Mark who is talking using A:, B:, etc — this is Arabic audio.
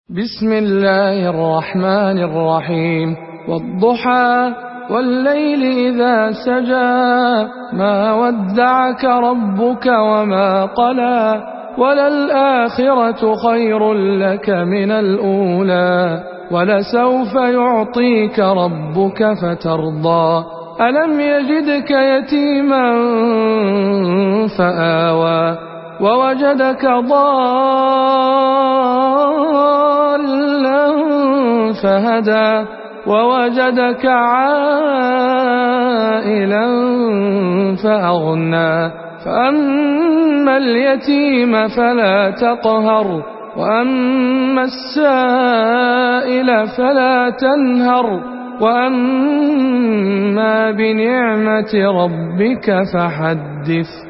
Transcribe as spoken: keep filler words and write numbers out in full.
A: بسم الله الرحمن الرحيم والضحى والليل إذا سجى ما ودعك ربك وما قلى وللآخرة خير لك من الأولى ولسوف يعطيك ربك فترضى ألم يجدك يتيما فآوى ووجدك ضالا فهدى ووجدك عائلا فأغنى فأما اليتيم فلا تقهر وأما السائل فلا تنهر وأما بنعمة ربك فحدث.